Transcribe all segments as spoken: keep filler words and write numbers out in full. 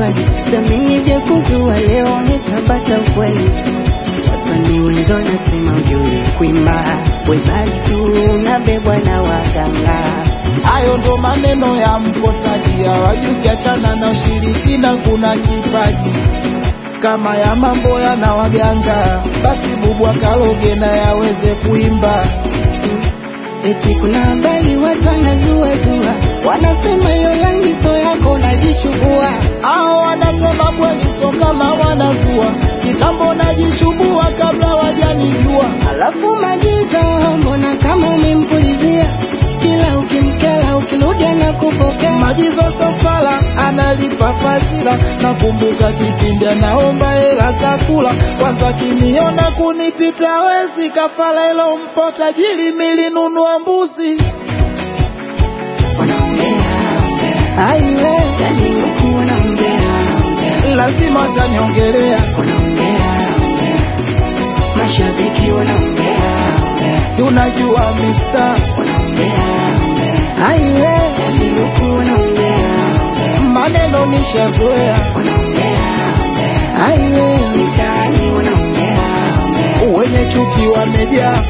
mbali, samini vya kuzua leo nitapata ukweli. Wasanii wenzo nasema ujui kuimba, we basi tu unabebwa na waganga. Hayo ndo maneno ya mkosaji, hawajui ukiachana na ushirikina kuna kipaji. Kama ya mambo yana waganga, basi bubu akaloge na yaweze kuimba. Eti kuna habari watu wanazua zua, wanasema yo yangiso yako najichubua. Hao wanasema bwagiso kama wanazua, kitambo najichubua kabla wajanijua. Alafu Magizo mbona kama umempulizia, kila ukimkela ukirudi anakupokea. Magizo sofala analipa fasila, nakumbuka kipindi anaomba hela za kula. Kwanza kiniona kunipita wezi, kafala ilo mpo tajiri milinunua mbuzi. Wanaongea ongea, aiwe yani huku wanaongea ongea, lazima wataniongelea. wanaongea ongea, mashabiki wanaongea ongea, Si unajua mister, wanaongea ongea, aiwe yani huku wanaongea ongea, maneno nishazoea. wanaongea ongea, aiwe mitaani wanaongea ongea, Wenye chuki wamejaa.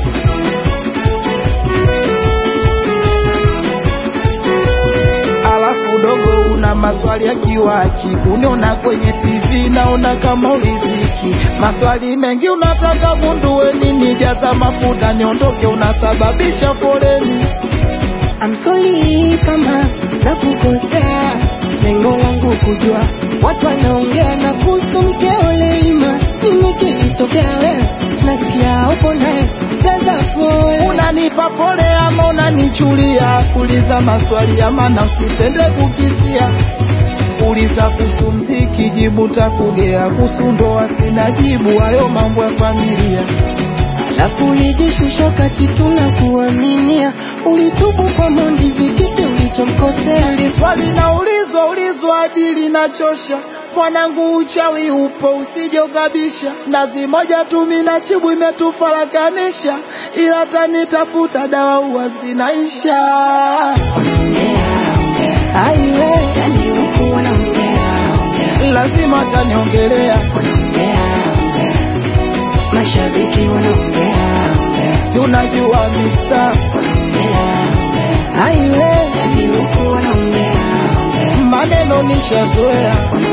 Alafu dogo una maswali ya kiwaki, kuniona kwenye T V naona kama uliziki. Maswali mengi unataka gundue nini, jaza mafuta niondoke, unasababisha foleni. I'm sorry kama nakukosea, lengo langu kujua watu wanaongea na kuhusu mkeo Leima. Mimi kilitokea wewe, nasikia upo naye blaza pole. Unanipa pole ama unanichulia? Uliza maswali ya maana, usipende kukisia. Uliza kuhusu mziki, jibu takugea. Kuhusu ndoa sina jibu, hayo mambo ya familia. Alafu ulijishusha kati tunakuaminia, ulitubu kwa Mondi, vikipi ulichomkosea? Hili swali naulizwa ulizwa adili na chosha. Mwanangu uchawi upo usije ukabisha, nazi moja tu mina chibu imetufarakanisha, ila tanitafuta dawa huwa zinaisha. Wanaongea ongea, aiwe yani huku wanaongea ongea, Lazima taniongelea. wanaongea ongea, mashabiki wanaongea ongea, Si unajua mister, wanaongea ongea, aiwe yani huku wanaongea ongea, maneno nishazoea.